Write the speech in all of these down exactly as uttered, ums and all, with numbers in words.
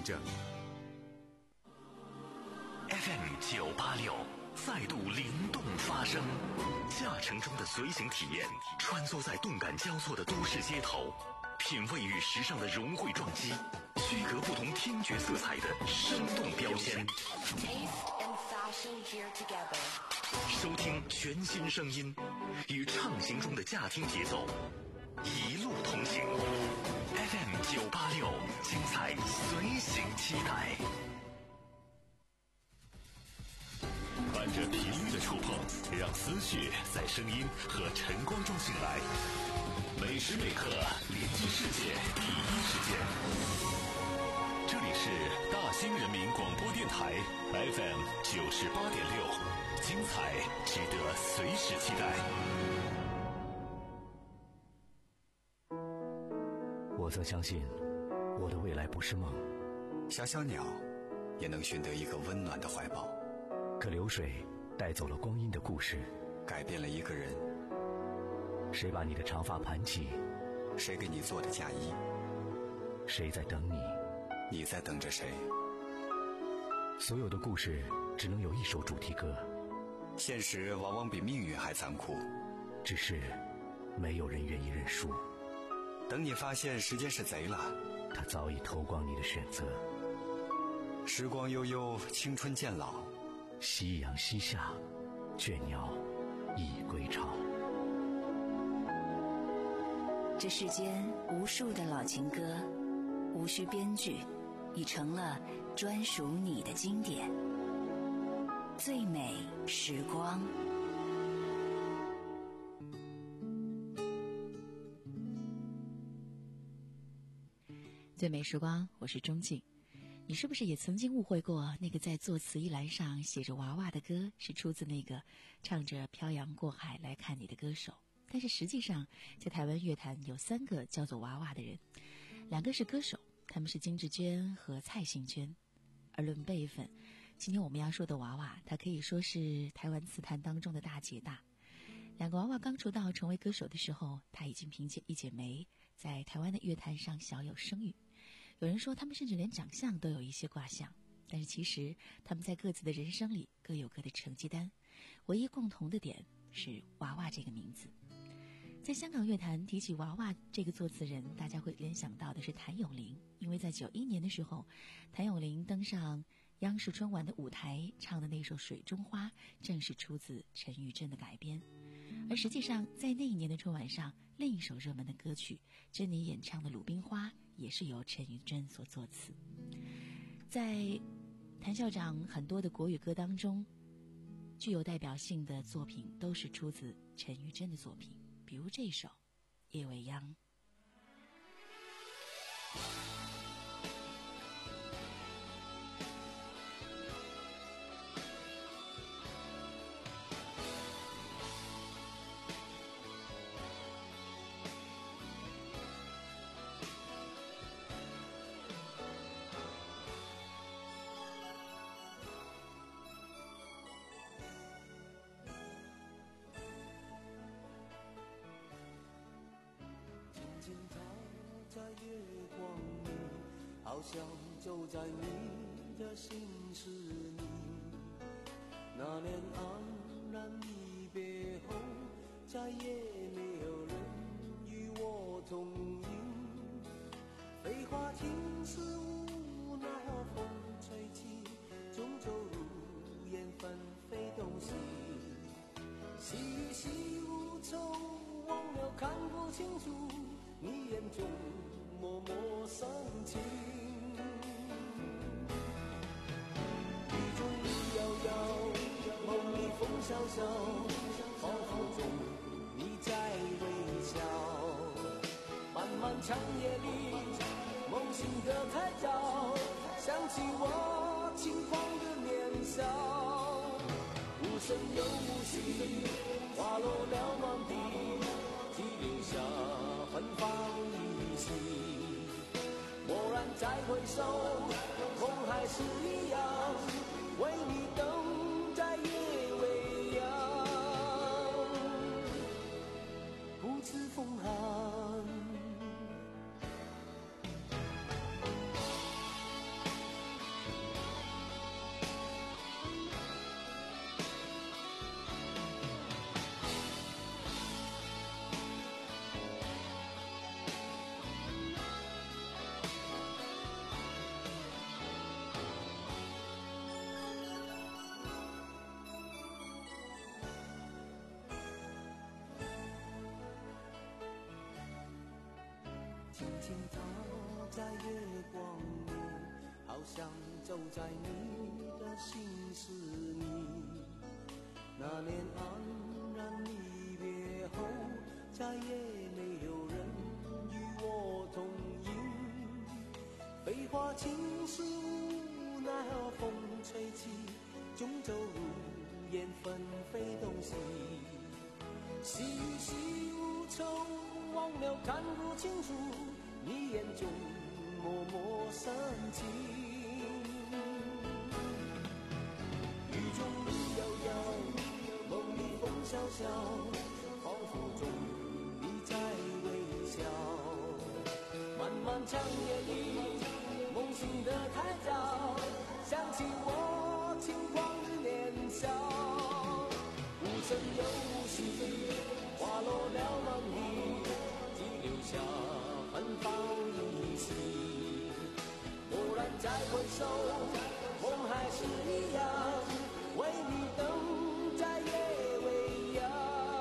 证。 F M 九八六再度灵动发声，驾乘中的随行体验，穿梭在动感交错的都市街头，品味与时尚的融汇撞击，区隔不同听觉色彩的生动标签。收听全新声音，与畅行中的驾听节奏，一路同行。F M 九八六，精彩随行期待。伴着频率的触碰，让思绪在声音和晨光中醒来。每时每刻连接世界第一时间。这里是大兴人民广播电台 F M 九十八点六，精彩值得随时期待。 我曾相信，我的未来不是梦。 小小鸟也能寻得一个温暖的怀抱。 可流水带走了光阴的故事， 改变了一个人。 谁把你的长发盘起？ 谁给你做的嫁衣？ 谁在等你？ 你在等着谁？ 所有的故事只能有一首主题歌。 现实往往比命运还残酷， 只是没有人愿意认输。 等你发现时间是贼了， 他早已偷光你的选择。 时光悠悠，青春渐老， 夕阳西下，倦鸟已归巢。 这世间无数的老情歌，无需编剧，已成了专属你的经典。最美时光。最美时光，我是钟静。你是不是也曾经误会过，那个在作词一栏上写着娃娃的歌是出自那个唱着漂洋过海来看你的歌手？但是实际上，在台湾乐坛有三个叫做娃娃的人，两个是歌手，他们是金志娟和蔡幸娟。而论辈分，今天我们要说的娃娃，她可以说是台湾词坛当中的大姐大。两个娃娃刚出道成为歌手的时候，她已经凭借《一剪梅》在台湾的乐坛上小有声誉。有人说他们甚至连长相都有一些卦象，但是其实他们在各自的人生里各有各的成绩单，唯一共同的点是娃娃这个名字。在香港乐坛提起娃娃这个作词人，大家会联想到的是谭咏麟，因为在九一年的时候，谭咏麟登上央视春晚的舞台唱的那首《水中花》正是出自陈玉珍的改编。而实际上在那一年的春晚上，另一首热门的歌曲珍妮演唱的《鲁冰花》也是由陈玉珍所作词。在谭校长很多的国语歌当中，具有代表性的作品都是出自陈玉珍的作品，比如这首《夜未央》。 好像就在你的心事里，那年黯然离别后，再也没有人与我同饮。飞花尽是无奈，风吹起，终究如烟纷飞东西。细雨细无愁，忘了看不清楚你眼中默默深情。雨中雨遥遥，梦里风萧萧，仿佛中你在微笑。漫漫长夜里，梦醒的太早，想起我轻狂的年少。无声又无息，花落了满地，只留下芬芳依稀。蓦然再回首，梦还是一样，为你等在夜未央，不知风寒。 轻踏在月光里，好像走在你的心事里。那年黯然离别后，再也没有人与我同饮。飞花倾诉，奈何风吹起，终究如烟纷飞东西。细雨细无愁，忘了看不清楚你眼中默默深情。雨中路遥遥，梦里风萧萧，仿佛中你在微笑。漫漫长夜里，梦醒的太早，想起我轻狂的年少。无声又无息，花落了梦里，只留下芬芳依稀。蓦然再回首，梦还是一样，为你等在夜未央。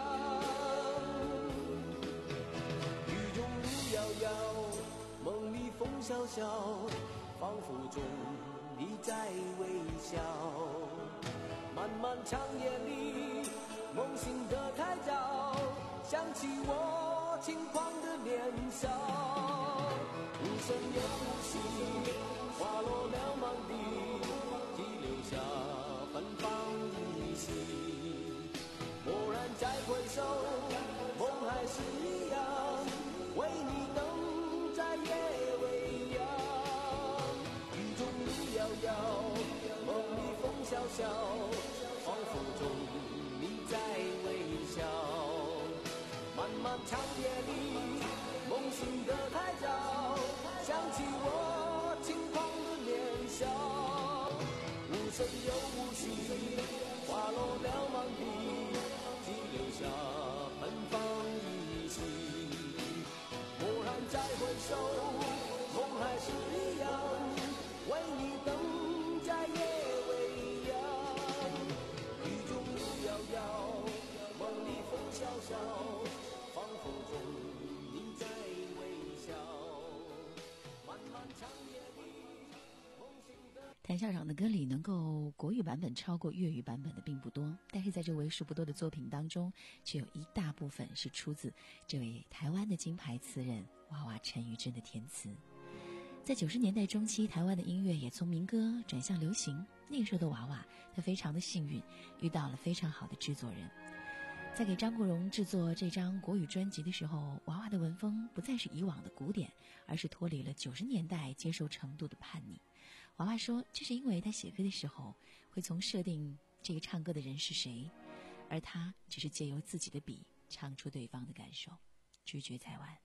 雨中路遥遥，梦里风萧萧，仿佛中你在微笑。漫漫长夜里，梦醒得太早，想起我轻狂的年少。无声又无息，花落了梦里，只留下芬芳依稀。蓦然再回首，梦还是一样，为你等在夜未央。雨中路遥遥，梦里风萧萧，仿佛中你在微笑。漫漫长夜里，梦醒得太早，想起我轻狂的年少。无声又无息，花落了梦里，只留下芬芳依稀。蓦然再回首，梦还是一样，为你等在夜未央。雨中路遥遥，梦里风萧萧，仿佛中你在微笑。漫漫长夜里，梦醒的谭校长的歌里能够国语版本超过粤语版本的并不多，但是在这为数不多的作品当中，却有一大部分是出自这位台湾的金牌词人娃娃陈玉珍的填词。在九十年代中期，台湾的音乐也从民歌转向流行。那个时候的娃娃，他非常的幸运，遇到了非常好的制作人。在给张国荣制作这张国语专辑的时候，娃娃的文风不再是以往的古典，而是脱离了九十年代接受程度的叛逆。娃娃说，这是因为他写歌的时候会从设定这个唱歌的人是谁，而他只是借由自己的笔唱出对方的感受，直觉台湾。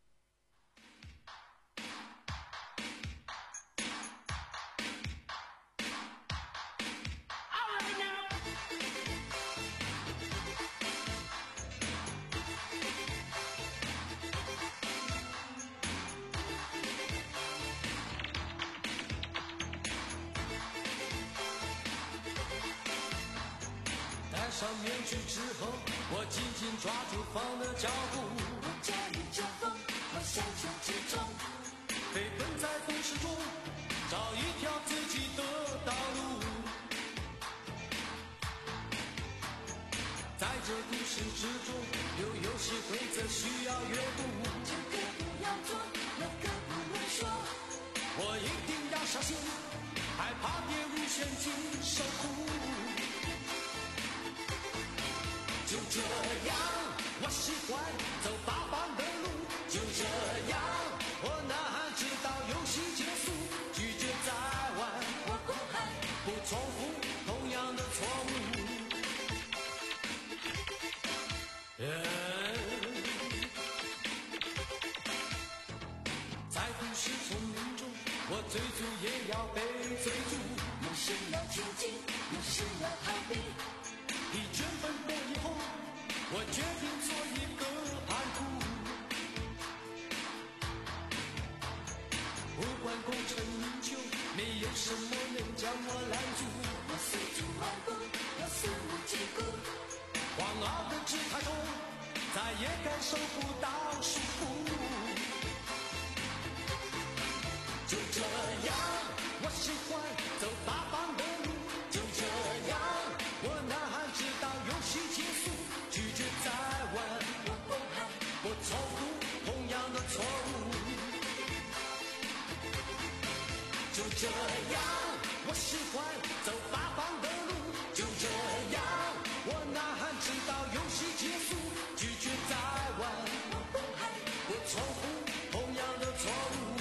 上面具之后，我紧紧抓住风的脚步， 我驾驭着风，我享受之中， 飞奔在都市中，找一条自己的道路。在这都市之中，有游戏规则需要阅读， 这个不要做，那个不能说， 我一定要小心，害怕跌入陷阱受苦。就这样，我习惯走八方的路。就这样，我呐喊直到游戏结束，拒绝再玩， 我不爱， 不重复同样的错误。在都市丛林中，我追逐也要被追逐， 有时要前进，有时要逃避。 疲倦奔波以后，我决定做一个叛徒。不管功成名就，没有什么能将我拦住。 我四处漫步，我肆无忌顾， 狂傲的姿态中，再也感受不到束缚。 这样，我喜欢走八方的路。就这样，我呐喊直到游戏结束，拒绝再玩，不重复同样的错误。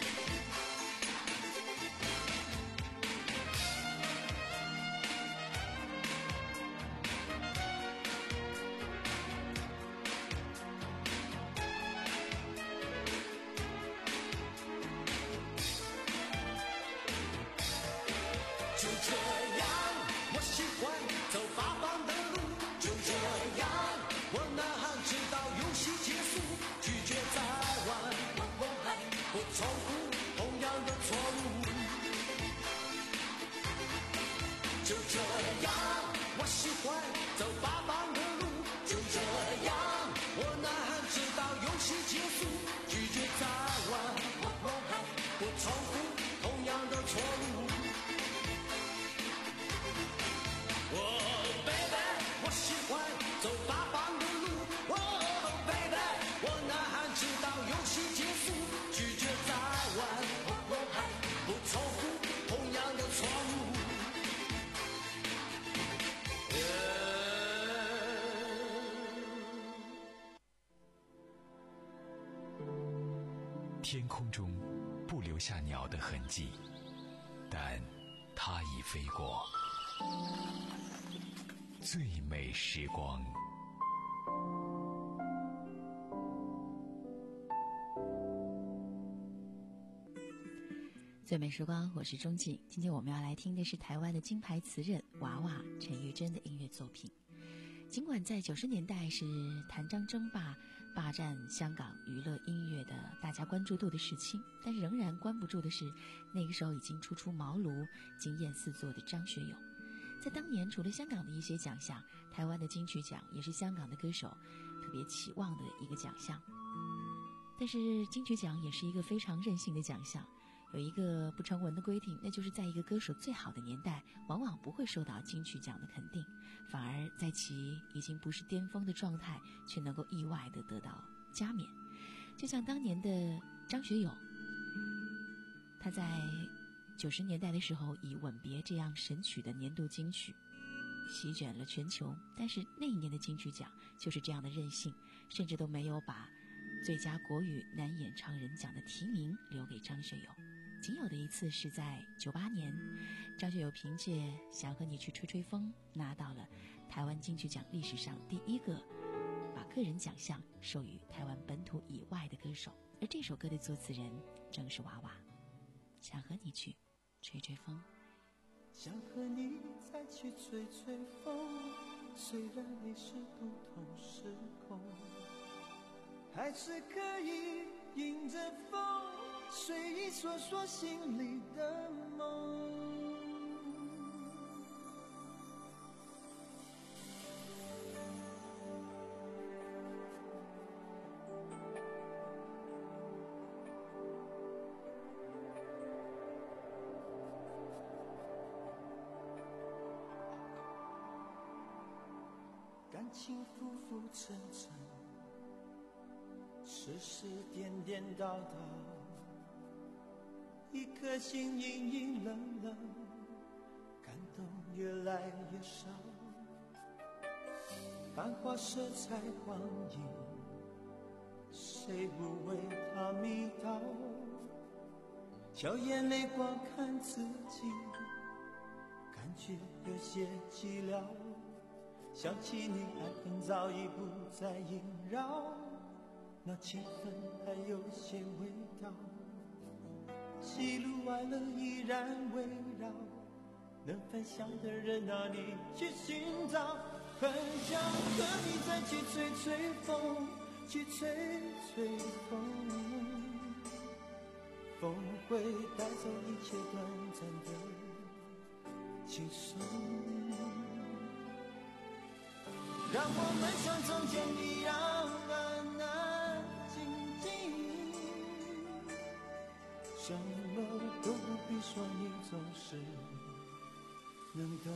就这样，我喜欢走八方的路。就这样，我呐喊直到游戏结束，拒绝再玩，不重复同样的错误。就这样，我喜欢走八方的路。就这样，我呐喊直到游戏结束，拒绝再玩，不重复同样的错误。哦、oh, baby， 我喜欢走八方的路。哦、oh, baby， 我呐喊直到游戏结束，拒绝再玩，不重复同样的错误。 天空中不留下鸟的痕迹，但它已飞过。最美时光。 最美时光，我是钟静。今天我们要来听的是台湾的金牌词人娃娃陈玉珍的音乐作品。尽管在九十年代是谭张争霸霸占香港娱乐音乐的大家关注度的时期，但是仍然关不住的是那个时候已经初出茅庐惊艳四座的张学友。在当年，除了香港的一些奖项，台湾的金曲奖也是香港的歌手特别期望的一个奖项。但是金曲奖也是一个非常任性的奖项，有一个不成文的规定，那就是在一个歌手最好的年代，往往不会受到金曲奖的肯定，反而在其已经不是巅峰的状态，却能够意外地得到加冕。就像当年的张学友，他在九十年代的时候以《吻别》这样神曲的年度金曲席卷了全球，但是那一年的金曲奖就是这样的任性，甚至都没有把最佳国语男演唱人奖的提名留给张学友。仅有的一次是在九八年，张学友凭借《想和你去吹吹风》拿到了台湾金曲奖历史上第一个把个人奖项授予台湾本土以外的歌手，而这首歌的作词人正是娃娃。想和你去吹吹风， 想和你再去吹吹风，虽然你是不同时空，还是可以迎着风，随意说说心里的梦。感情浮浮沉沉，世事颠颠倒倒，一颗心隐隐冷冷，感动越来越少。繁华色彩光影，谁不为它迷倒？笑眼泪光看自己，感觉有些寂寥。想起你，爱恨早已不再萦绕，那情分还有些味道。喜怒哀乐依然围绕，能分享的人哪里去寻找？很想和你再去吹吹风，去吹吹风，风会带走一切短暂的轻松。让我们像从前一样安安静静，什么都不必说，你总是能懂。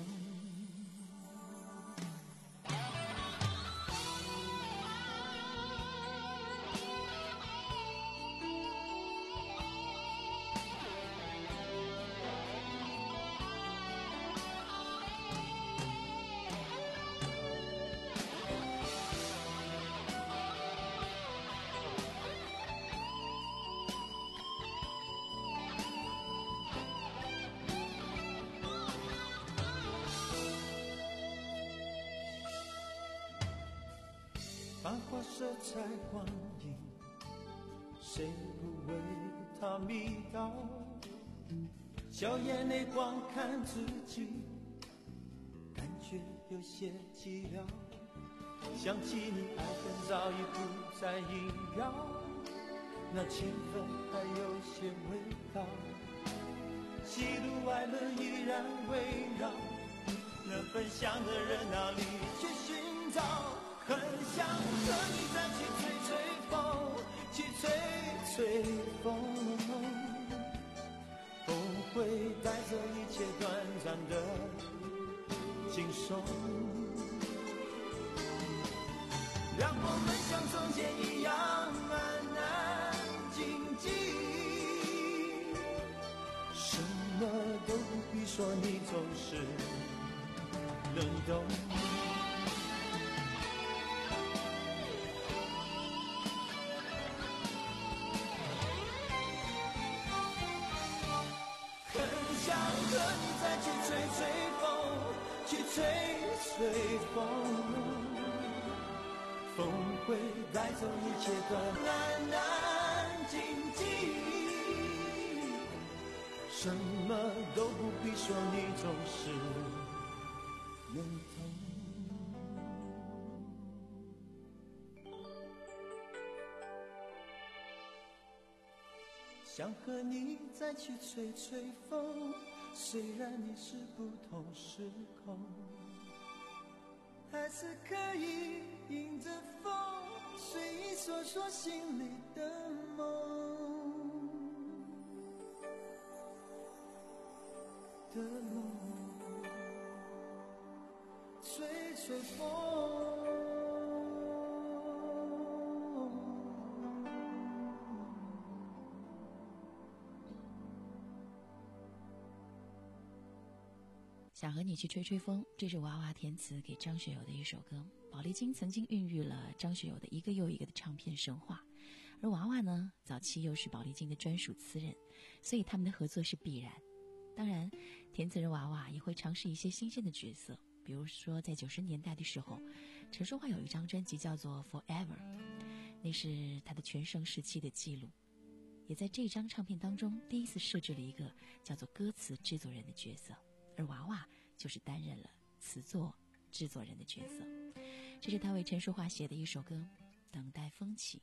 繁华色彩光影，谁不为他迷倒？笑眼泪光看自己，感觉有些寂寥。想起你，爱恨早已不再萦绕，那情分还有些味道。喜怒哀乐依然围绕，能分享的人哪里去寻找？很想和你再去吹吹风，去吹吹风，风会带走一切短暂的惊悚，让我们像从前一样安安静静，什么都不必说，你总是能懂。很想和你再去吹吹风，去吹吹风，风会带走一切的安安静静，什么都不必说，你总是能懂。想和你再去吹吹风，虽然你是不同时空，还是可以迎着风，随意说说心里的梦的梦，吹吹风。 想和你去吹吹风，这是娃娃填词给张学友的一首歌。宝丽金曾经孕育了张学友的一个又一个的唱片神话，而娃娃呢，早期又是宝丽金的专属词人，所以他们的合作是必然。当然，填词人娃娃也会尝试一些新鲜的角色，比如说在九十年代的时候，陈淑桦有一张专辑叫做 Forever， 那是他的全盛时期的记录。也在这张唱片当中第一次设置了一个叫做歌词制作人的角色，而娃娃就是担任了词作制作人的角色。这是他为陈淑桦写的一首歌《等待风起》。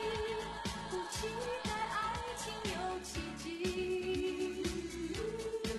期待爱情有奇迹。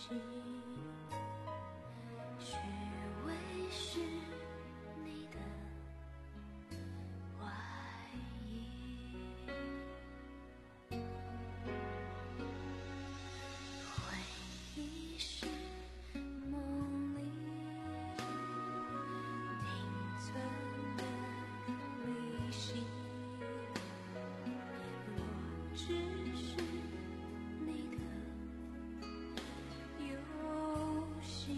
虚伪是你的怀疑，回忆是梦里停存的旅行，我只是你的游戏，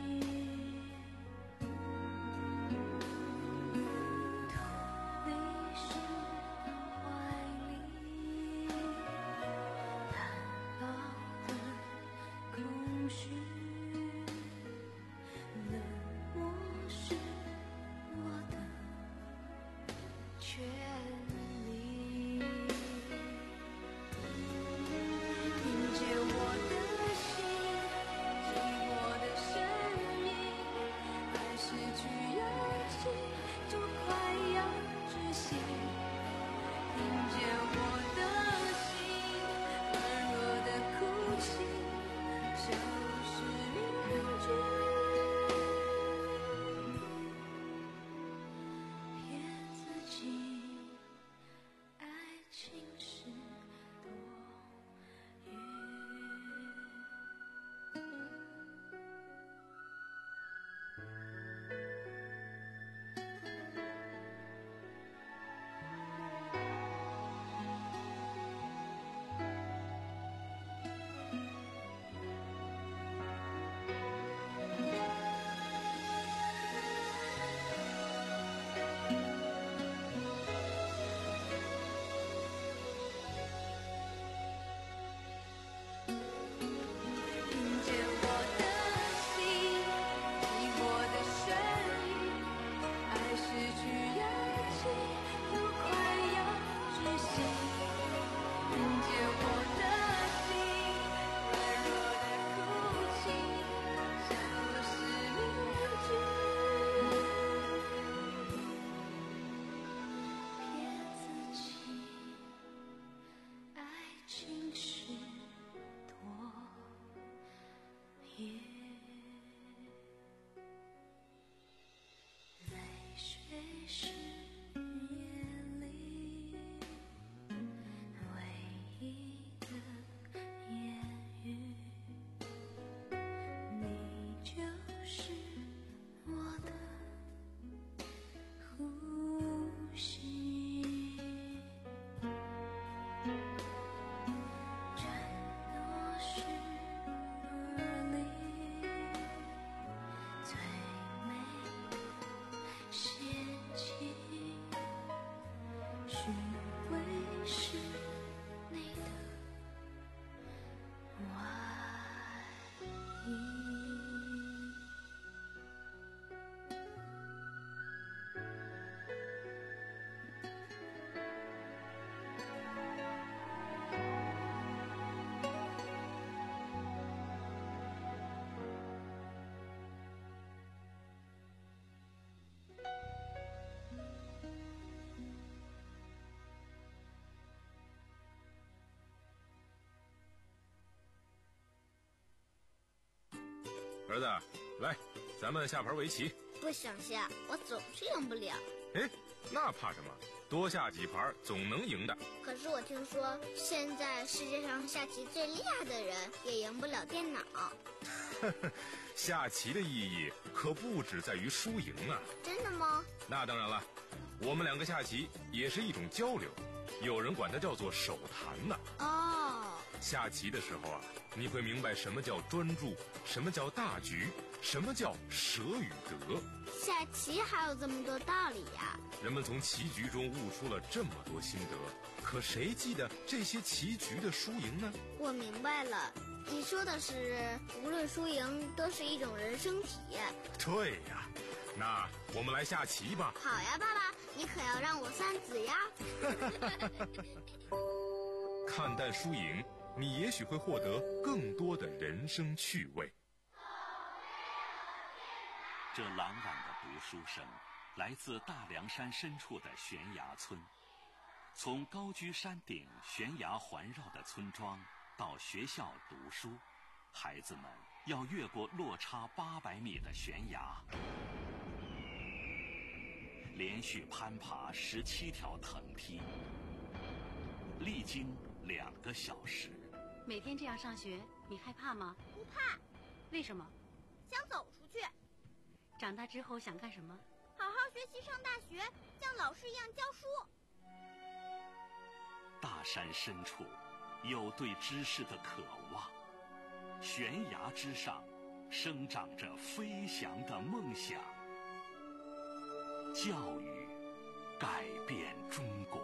逃离是怀里难熬的空虚，冷漠是我的权利，听见我的心，寂寞的声音，爱失去勇气，就快要窒息。听见我的心，软弱的哭泣，就是面具。骗自己，爱情是多余。听见我的心，寂寞的声音，爱失去勇气，就快要窒息。听见我的心，软弱的哭泣，像是面具，骗自己，爱情是多余。泪水是眼里唯一的言语，你就是我的呼吸，承诺是耳里最美的陷阱，虚伪是你的怀疑。 儿子，来，咱们下盘围棋。 不想下，我总是赢不了。 哎，那怕什么？多下几盘总能赢的。 可是我听说，现在世界上下棋最厉害的人也赢不了电脑。 下棋的意义可不只在于输赢啊。 真的吗？ 那当然了，我们两个下棋也是一种交流，有人管它叫做手谈呢。 哦， 下棋的时候啊，你会明白什么叫专注，什么叫大局，什么叫舍与得。 下棋还有这么多道理呀！ 人们从棋局中悟出了这么多心得，可谁记得这些棋局的输赢呢？ 我明白了，你说的是无论输赢都是一种人生体验。 对呀，那我们来下棋吧。 好呀，爸爸，你可要让我三子呀。 看淡输赢，你也许会获得更多的人生趣味。 这朗朗的读书声来自大凉山深处的悬崖村。从高居山顶、悬崖环绕的村庄到学校读书，孩子们要越过落差八百米的悬崖，连续攀爬十七条藤梯，历经两个小时。 每天这样上学，你害怕吗？ 不怕。 为什么？ 想走出去。 长大之后想干什么？ 好好学习，上大学，像老师一样教书。 大山深处有对知识的渴望，悬崖之上生长着飞翔的梦想。教育改变中国。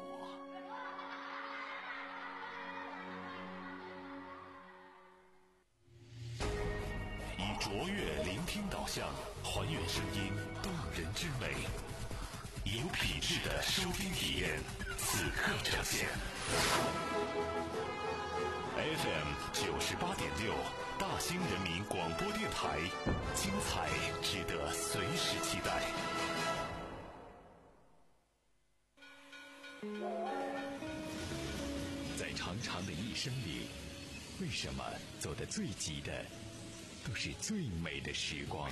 以卓越聆听导向，还原声音动人之美，有品质的收听体验，此刻呈现。F M 九十八点六，大兴人民广播电台，精彩值得随时期待。 在长长的一生里，为什么走得最急的都是最美的时光？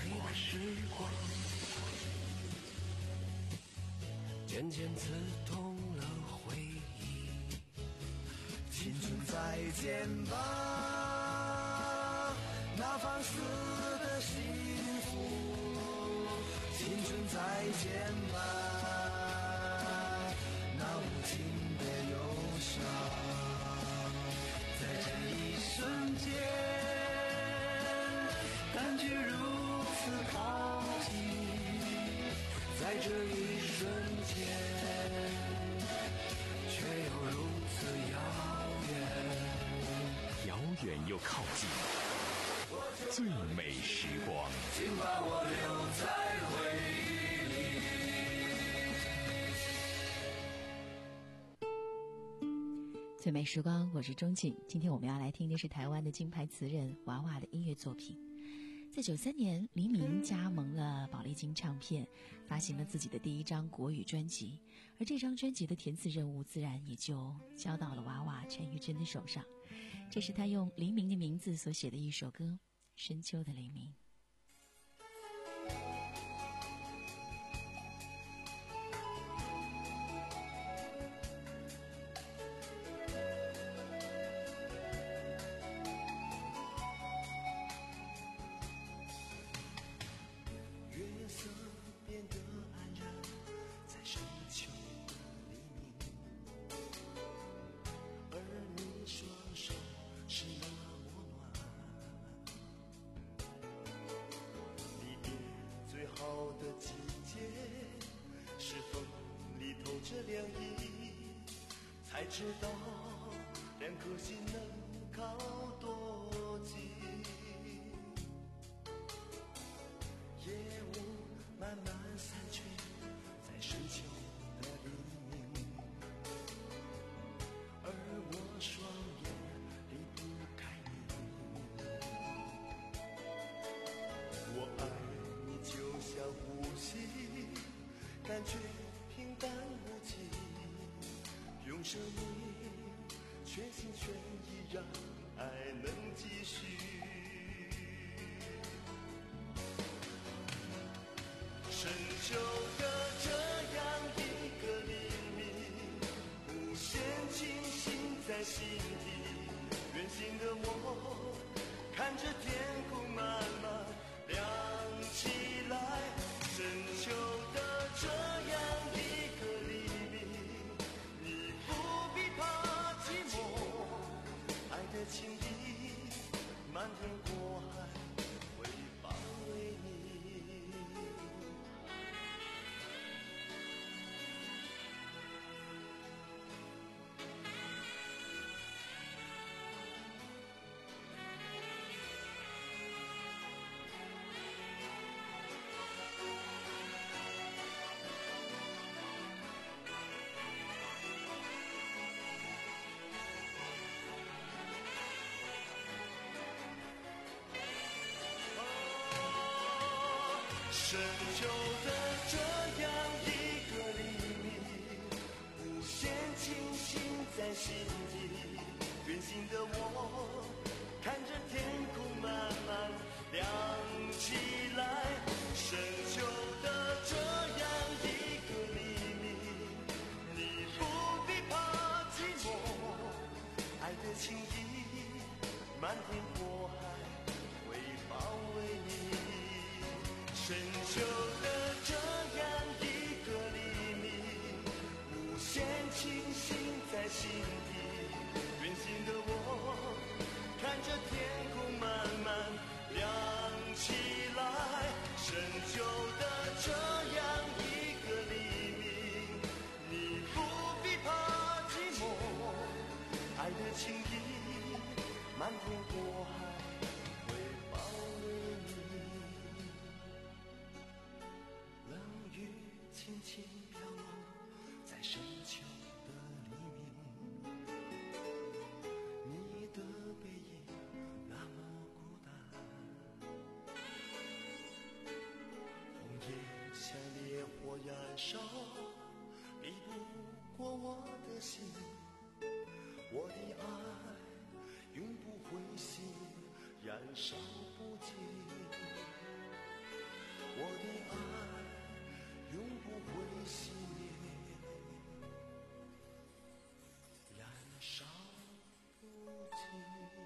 渐渐刺痛了回忆，青春再见吧，那放肆的幸福，青春再见吧，那无尽的忧伤，在这一瞬间感觉如此靠近，在这一瞬间却又如此遥远， 遥远又靠近，最美时光， 请把我留在回忆里。最美时光，我是钟静。今天我们要来听的是台湾的金牌词人娃娃的音乐作品。在九三年，黎明加盟了宝丽金唱片，发行了自己的第一张国语专辑，而这张专辑的填词任务自然也就交到了娃娃陈玉珍的手上。这是他用黎明的名字所写的一首歌《深秋的黎明》。 才知道两颗心能靠多近，夜雾慢慢散去，在深秋的黎明，而我双眼离不开你。我爱你就像呼吸，感觉平淡无奇，用生命全心全意让爱能继续。深秋的这样一个黎明，无限清醒在心底，远行的我看着天空慢慢亮起来。深秋的这样一个黎明，不必怕寂寞，爱的情意漫天过海会包围你。深秋的这样一个黎明，无限清醒在心底，远行的我看着天空慢慢亮起来，深秋的这样一个黎明，你不必怕寂寞，爱的情意漫天火海会包围你。深秋的这样一个黎明，无限清醒在心底。远行的我，看着天空慢慢亮起来。深秋的这样一个黎明，你不必怕寂寞，爱的情意漫天火海会包围你。冷雨轻轻飘落在深秋的黎明，你的背影那么孤单，红叶像烈火燃烧，逼不过我的心，我的爱永不会熄，燃烧不尽，我的爱永不会熄灭，燃烧不尽。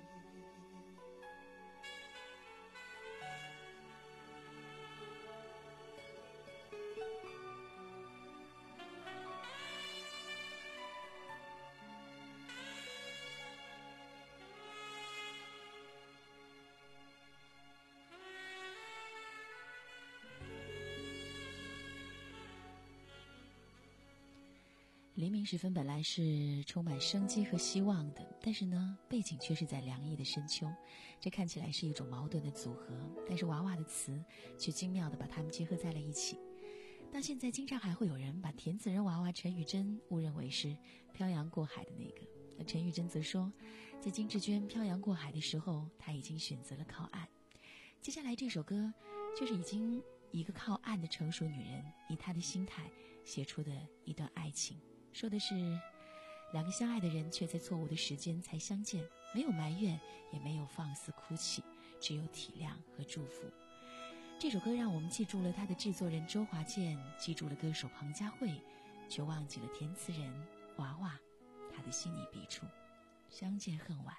黎明时分本来是充满生机和希望的，但是呢，背景却是在凉意的深秋，这看起来是一种矛盾的组合，但是娃娃的词却精妙地把它们结合在了一起。到现在经常还会有人把填词人娃娃陈玉珍误认为是漂洋过海的那个，而陈玉珍则说，在金志娟漂洋过海的时候，她已经选择了靠岸。接下来这首歌就是已经一个靠岸的成熟女人以她的心态写出的一段爱情，说的是两个相爱的人却在错误的时间才相见，没有埋怨，也没有放肆哭泣，只有体谅和祝福。这首歌让我们记住了它的制作人周华健，记住了歌手彭佳慧，却忘记了填词人娃娃，他的细腻笔触。相见恨晚。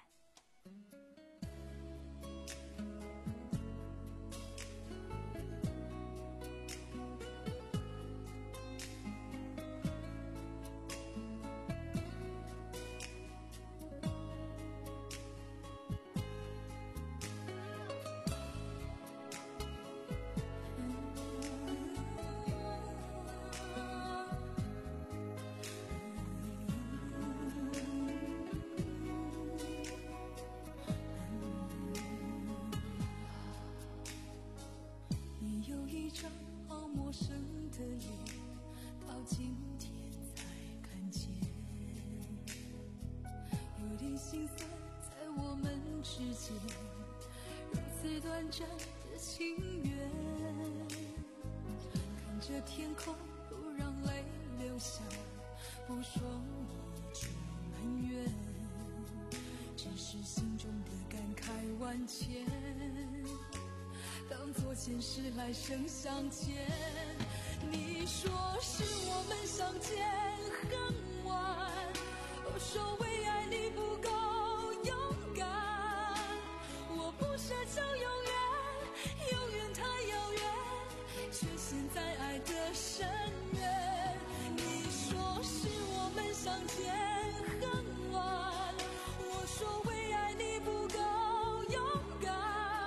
前世来生相见，你说是我们相见恨晚，我说为爱你不够勇敢，我不奢求永远，永远太遥远，却陷在爱的深渊。你说是我们相见恨晚，我说为爱你不够勇敢，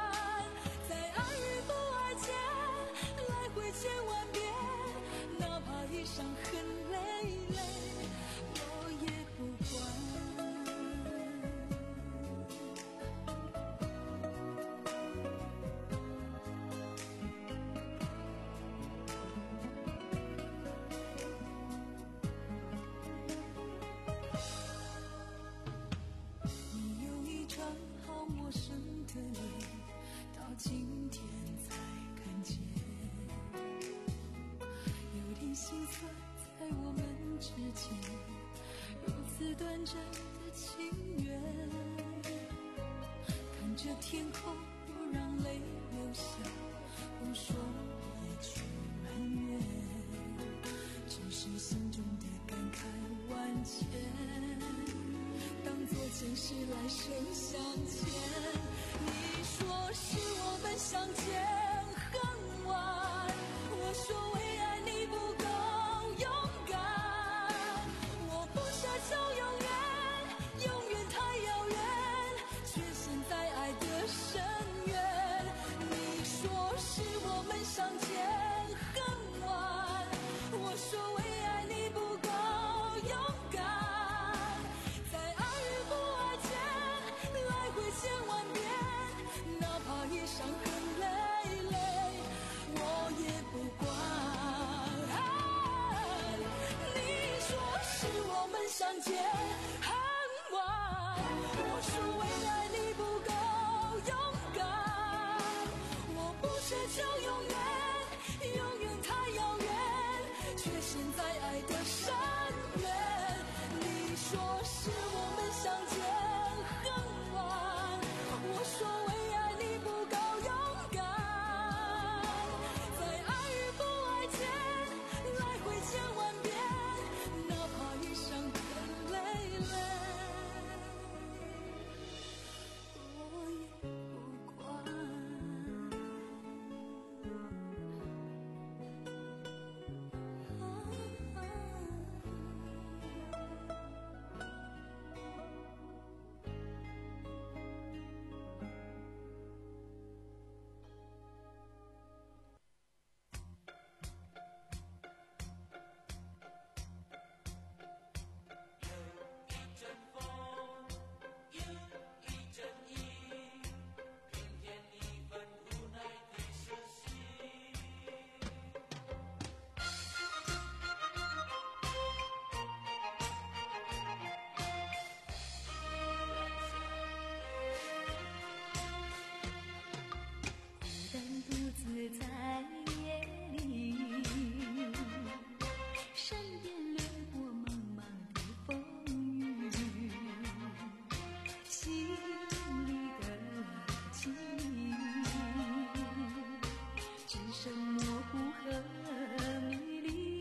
千万遍，哪怕一伤痕累累，我也不管。你有一张好陌生的脸，到今天才看见。心酸在我们之间，如此短暂的情缘，看着天空，不让泪流下，不说一句埋怨，只是心中的感慨万千，当作前世来生相欠。你说是我们相见恨晚，我说为爱你不够勇敢，我不奢求永远，永远太遥远，却陷在爱的深渊。你说是我们相见恨晚，我说为爱你不够勇敢，在爱与不爱间来回千万遍，哪怕夜伤痕累累，我也不管。你说是我们相见恨晚，我说为爱你不够勇敢，我不奢求永远，永远太遥远，却陷在爱的深渊。你说是我们相见恨晚，我说为爱你不够勇敢，在爱与不爱间来回千万遍，哪怕夜伤痕累累，我也不管。孤单独自在夜里，身边掠过茫茫的风雨，心里的情只剩模糊和迷离，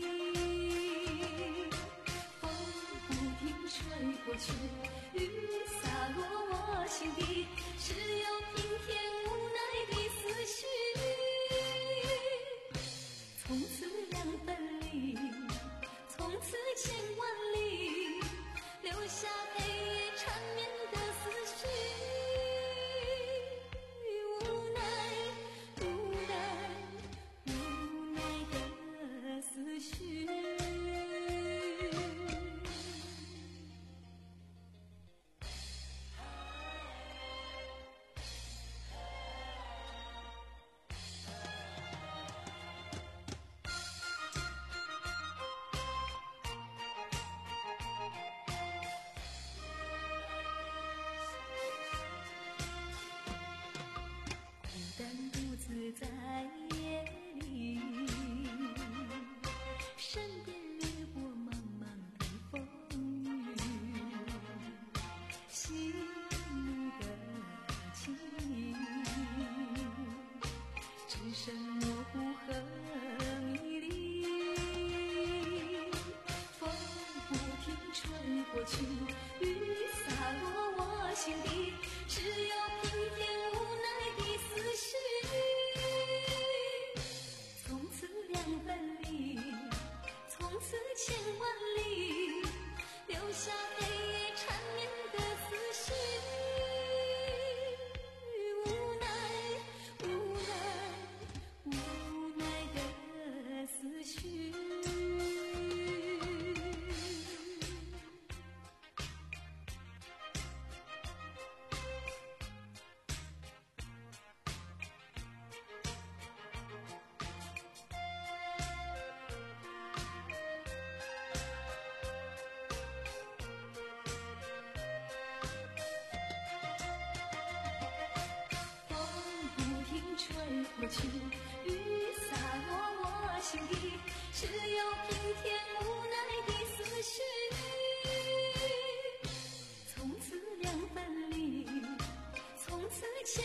风不停吹过去，雨洒落我心底，只有平添无奈的思绪。从此两分离，从此千万里，留下黑夜缠绵的思绪。无奈，无奈，无奈的思绪。孤单独自在夜里，身边掠过茫茫的风雨，心里的情只剩模糊和迷离，风不停吹过去，雨洒落我心底，只有平添无奈的思绪。从此两分离，从此千万里，留下黑夜缠绵的思绪。无奈，无奈，无奈的思绪。过去，雨洒落我心底，只有平添无奈的思绪。从此两分离，从此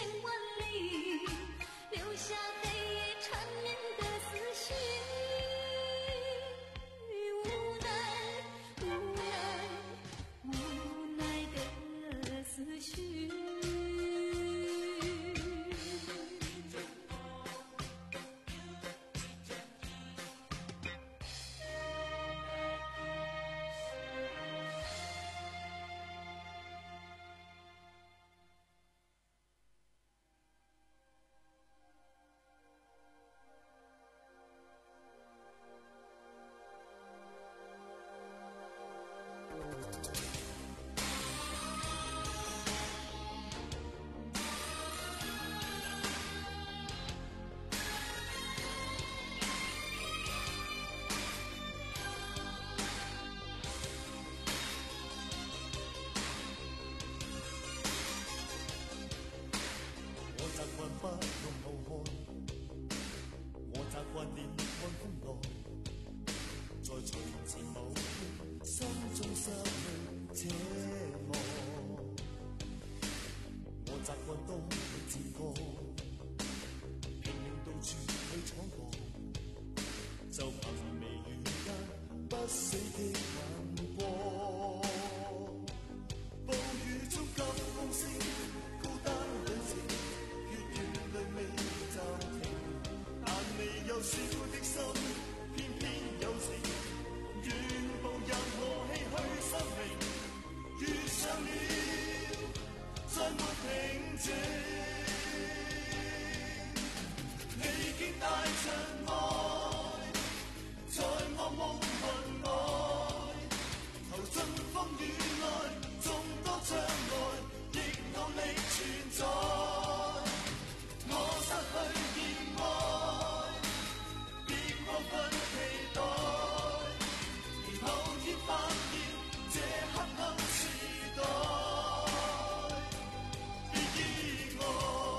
死的眼光。暴雨中急風聲，孤單旅程，血與淚未暫停，但未有笑的心，偏偏有情，願步入我唏噓生命，遇上了再沒平靜。你竟帶着愛，在我夢魂內，投進風雨內，眾多障礙，亦努力存在。我失去熱愛，別過分期待，然後天發現這黑暗時代，別意外。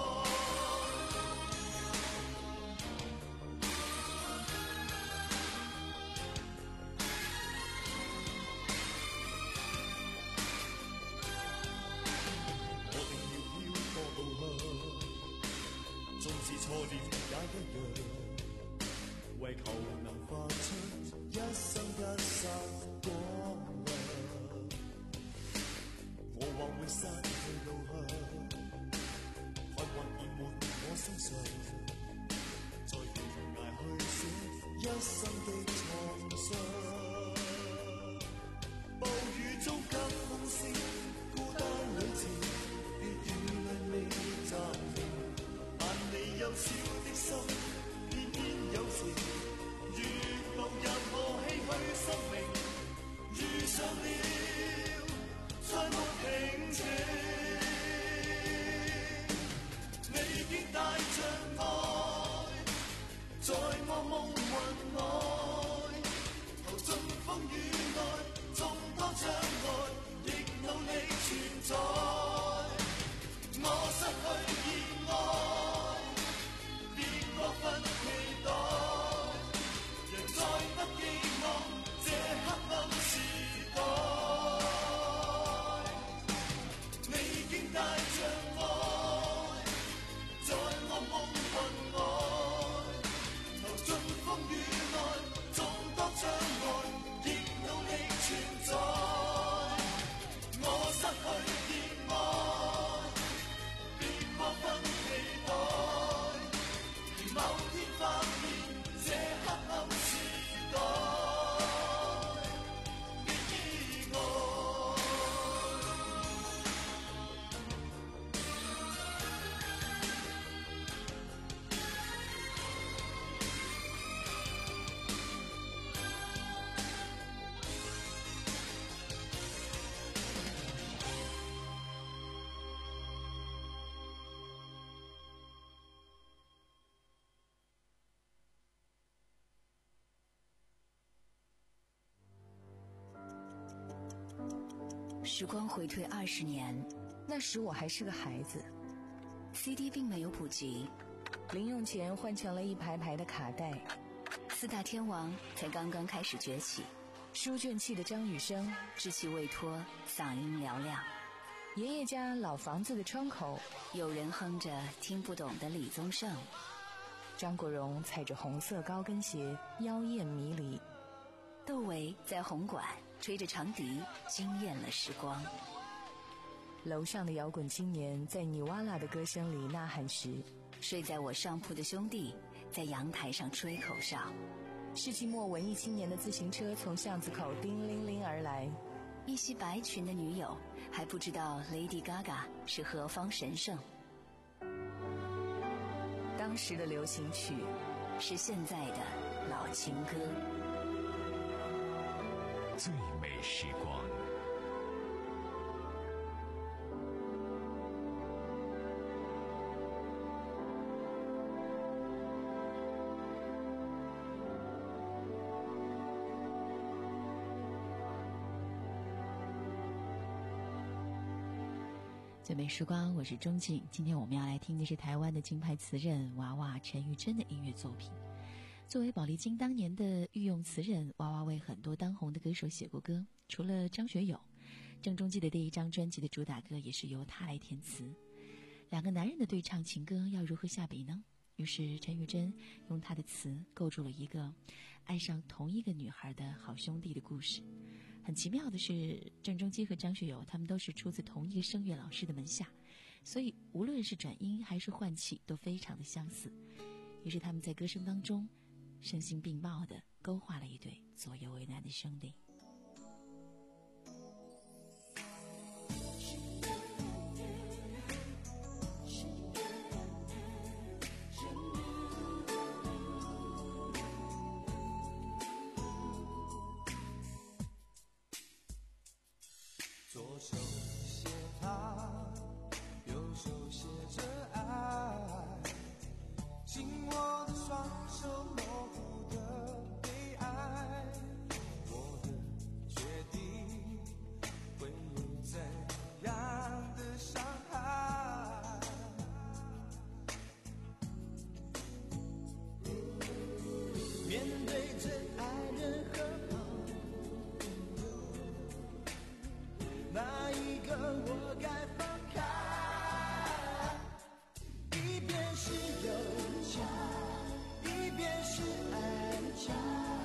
錯念也一樣，為求能發出一生一剎光亮。我或會失去路向，快或淹沒我身上，在懸崖去寫一生的創傷。暴雨中急風聲，孤單旅程，血與淚未暫停。你有笑的心，偏偏有情，越步入我唏噓生命，遇上了再沒平靜。你竟帶着愛，在我夢魂內，投進風雨內，眾多障礙，亦努力存在。我失去熱愛，過分期待，人再不寄望這黑暗時代。你竟帶着愛，在我夢魂內，投進風雨內，眾多障礙，亦努力存在。我失去熱愛，別過分期待，某天發現這黑暗時代，別意外。 时光回退二十年，那时我还是个孩子 ，C D 并没有普及，零用钱换成了一排排的卡带，四大天王才刚刚开始崛起，书卷气的张雨生稚气未脱，嗓音嘹亮。爷爷家老房子的窗口，有人哼着听不懂的李宗盛。张国荣踩着红色高跟鞋，妖艳迷离。窦唯在红馆吹着长笛，惊艳了时光。楼上的摇滚青年在尼瓦拉的歌声里呐喊时，睡在我上铺的兄弟在阳台上吹口哨。世纪末文艺青年的自行车从巷子口叮铃铃而来，一袭白裙的女友还不知道 Lady Gaga 是何方神圣。当时的流行曲是现在的老情歌。 最美时光， 最美时光，我是钟静。今天我们要来听的是台湾的金牌词人娃娃陈玉珍的音乐作品。作为宝丽金当年的御用词人，娃娃为很多当红的歌手写过歌，除了张学友，郑中基的第一张专辑的主打歌也是由他来填词。两个男人的对唱情歌要如何下笔呢？于是陈玉珍用他的词构筑了一个爱上同一个女孩的好兄弟的故事。很奇妙的是，郑中基和张学友他们都是出自同一个声乐老师的门下，所以无论是转音还是换气都非常的相似。于是他们在歌声当中声形并茂地勾画了一对左右为难的兄弟。 左手写他，右手写着爱，紧握的双手模糊的悲哀，我的决定会有怎样的伤害？面对真爱人和哪一个我该放开？一边是友情，一边是爱情，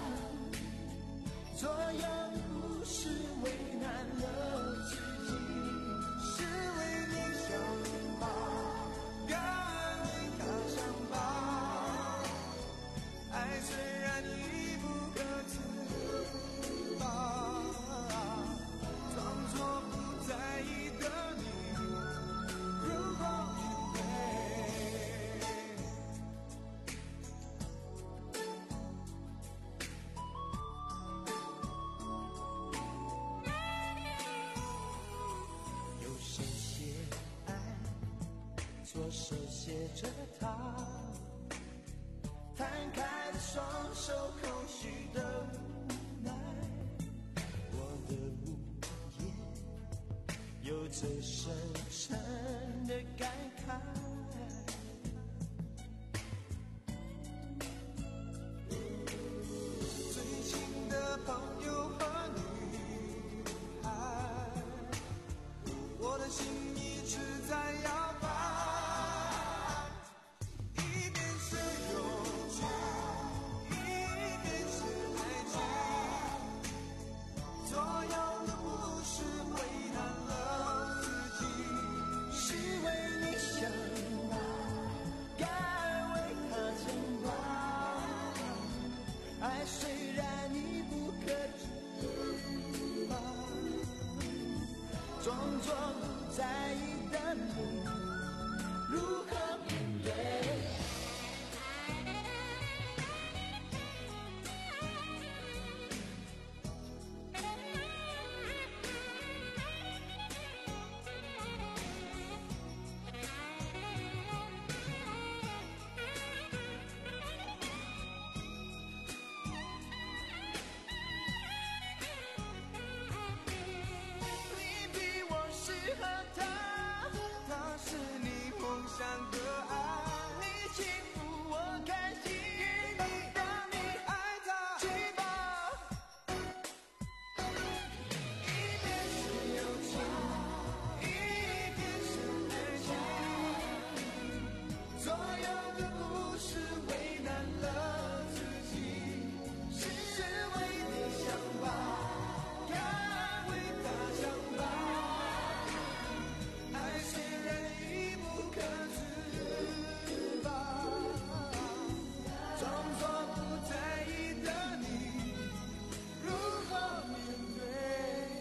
左右不是为难了自己，是为你想吧，该为他想吧。爱虽然已不可自拔，装作不在意的你，如何面对？右手写爱，左手写着他，摊开的双手，空虚的无奈，我的无有着深深的感慨。最亲的朋友和女孩，我的心一直在摇摆，一边是友情，一边是爱情，左右的不是为难了自己，是为你想吧，该为他撑吧。爱虽然已不可自拔，装作不在意的你，如何面对？你比我适合他，他是你梦想的爱，你幸福我开心，你让你爱他去吧。一边是友情，一边是爱情，左右的不是为难了自己，是为你想吧，该为他想吧。爱虽然已不可自拔，装作不在意的你，如何面对？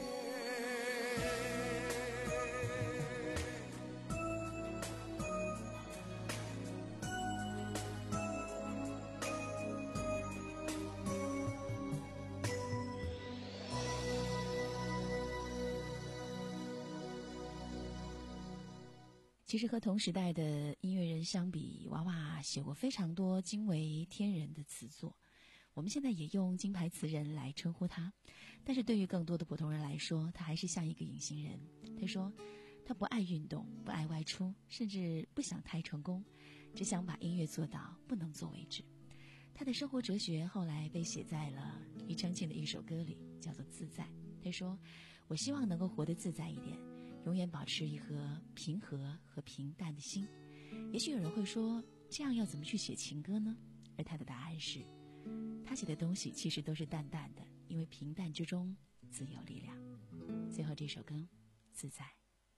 其实和同时代的音乐人相比，娃娃写过非常多惊为天人的词作，我们现在也用金牌词人来称呼他，但是对于更多的普通人来说，他还是像一个隐形人。他说他不爱运动，不爱外出，甚至不想太成功，只想把音乐做到不能做为止。他的生活哲学后来被写在了庾澄庆的一首歌里，叫做自在。他说我希望能够活得自在一点，永远保持一颗平和和平淡的心。也许有人会说，这样要怎么去写情歌呢？而他的答案是， 他写的东西其实都是淡淡的，因为平淡之中自有力量。最后这首歌《自在》。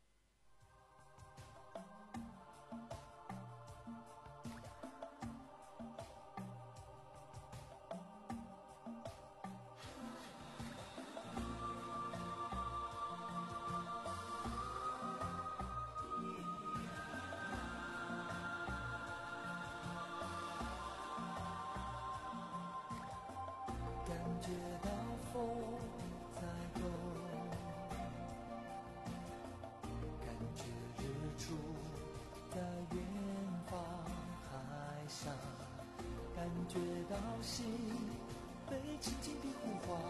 感觉到风在动，感觉日出在远方海上，感觉到心被轻轻地呼唤，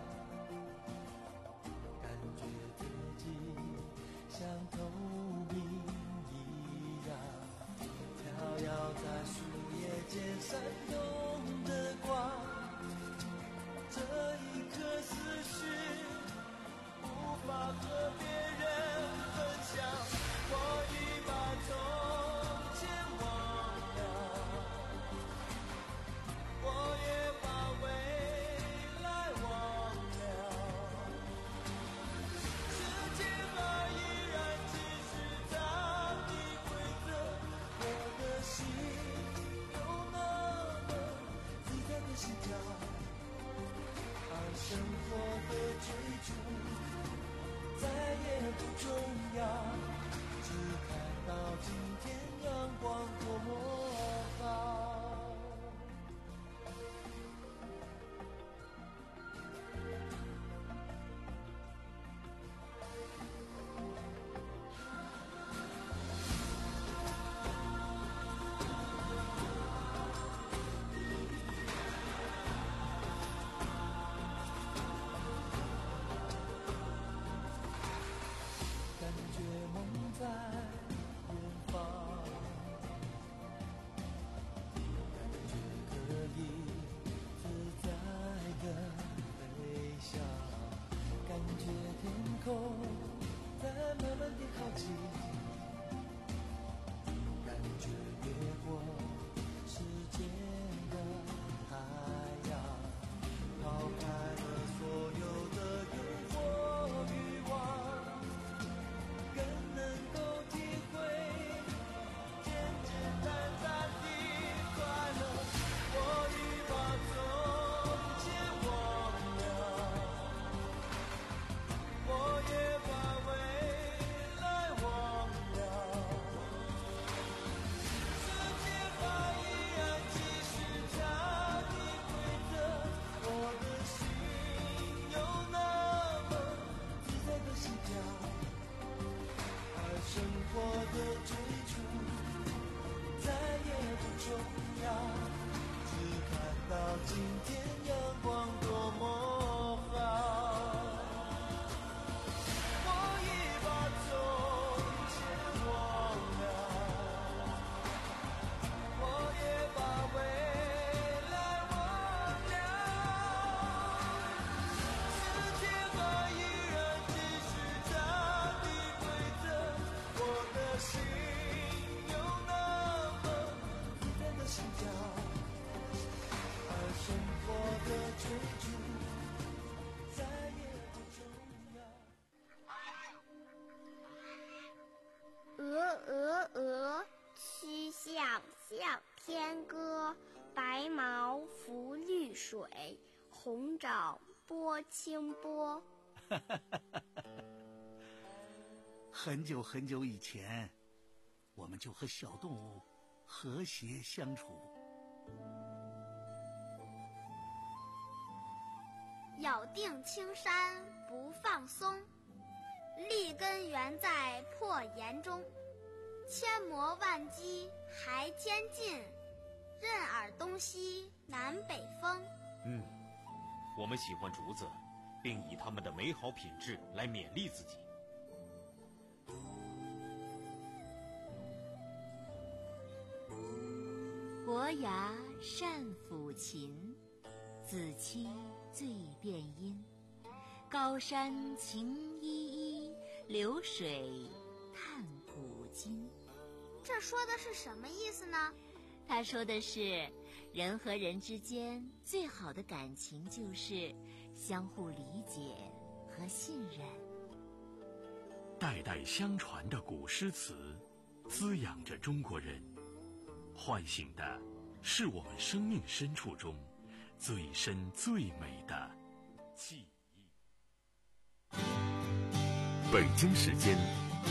感觉自己像透明一样，飘摇在树叶间闪动的光。这一颗思绪无法和别人分享，我已把从前忘了，我也把未来忘了，世界还依然继续它的规则，我的心有那么自在的心跳，生活的追逐再也不重要，只看到今天阳光多么好。在远方，感觉可以自在的飞翔，感觉天空在慢慢地靠近，感觉越过时间的海洋，抛开了所有的诱惑欲望，更能够体会简简单单的快乐。我已把从前忘了，我也把未来忘了，世界还依然继续它的规则，我的心有那么自在的心跳，生活的追逐再也不重要，只看到今天阳光多么好。我已把从前忘了，我也把未来忘了，世界还依然继续它的规则，我的心有那么自在的心跳，而生活的追逐再也不重要。 鹅鹅鹅，曲项向天歌，白毛浮绿水，红掌拨清波。 很久很久以前，我们就和小动物和谐相处。 咬定青山不放松，立根原在破岩中，千磨万击还坚劲，任尔东西南北风。 嗯，我们喜欢竹子，并以它们的美好品质来勉励自己。 伯牙善抚琴，子期最辨音。高山晴依依，流水探古今。 这说的是什么意思呢？ 他说的是， 人和人之间最好的感情就是相互理解和信任。 代代相传的古诗词，滋养着中国人，唤醒的是我们生命深处中最深最美的记忆。 北京时间